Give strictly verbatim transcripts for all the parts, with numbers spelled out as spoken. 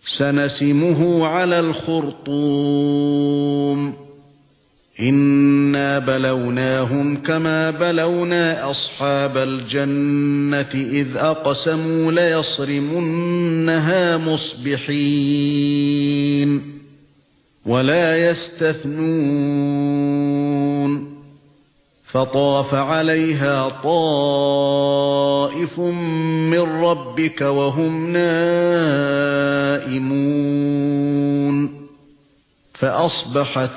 سنسمه على الخرطوم إنا بلوناهم كما بلونا أصحاب الجنة إذ أقسموا ليصرمنها مصبحين ولا يستثنون فطاف عليها طائف من ربك وهم نائمون فأصبحت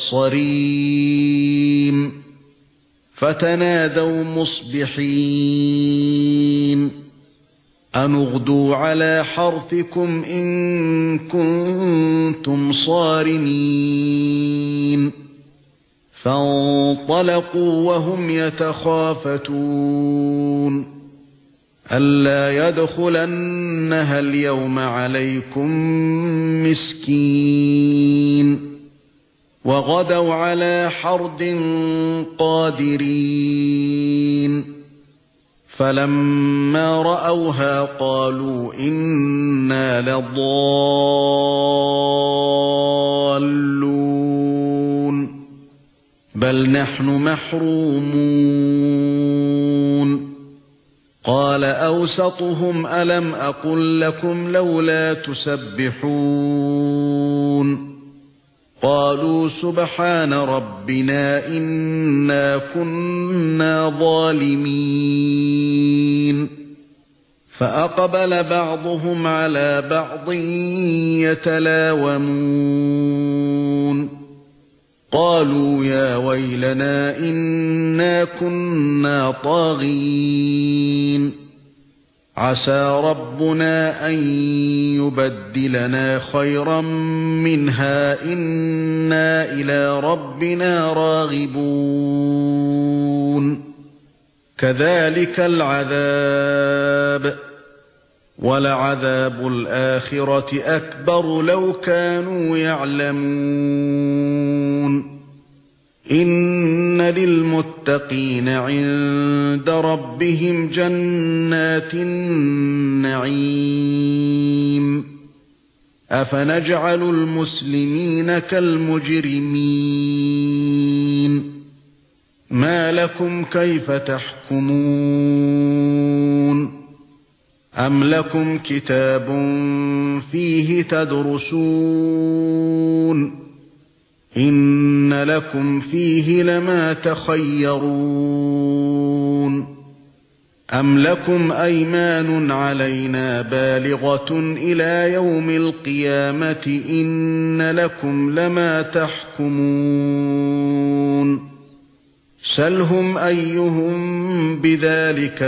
كالصريم فتنادوا مصبحين أن اغدوا على حرثكم إن كنتم صارمين فانطلقوا وهم يتخافتون ألا يدخلنها اليوم عليكم مسكين وغدوا على حرد قادرين فلما رأوها قالوا إنا لضالون بل نحن محرومون قال أوسطهم ألم أقل لكم لولا تسبحون قالوا سبحان ربنا إنا كنا ظالمين فأقبل بعضهم على بعض يتلاومون قالوا يا ويلنا إنا كنا طاغين عسى ربنا أن يبدلنا خيرا منها إنا إلى ربنا راغبون كذلك العذاب ولعذاب الآخرة أكبر لو كانوا يعلمون إن للمتقين عند ربهم جنات النعيم أفنجعل المسلمين كالمجرمين ما لكم كيف تحكمون أم لكم كتاب فيه تدرسون إن لكم فيه لما تخيرون أم لكم أيمان علينا بالغة إلى يوم القيامة إن لكم لما تحكمون سلهم أيهم بذلك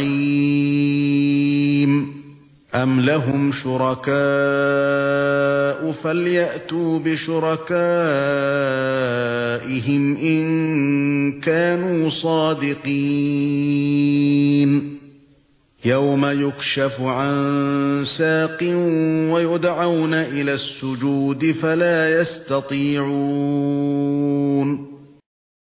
زعيم أم لهم شركاء فليأتوا بشركائهم إن كانوا صادقين يوم يكشف عن ساق ويدعون إلى السجود فلا يستطيعون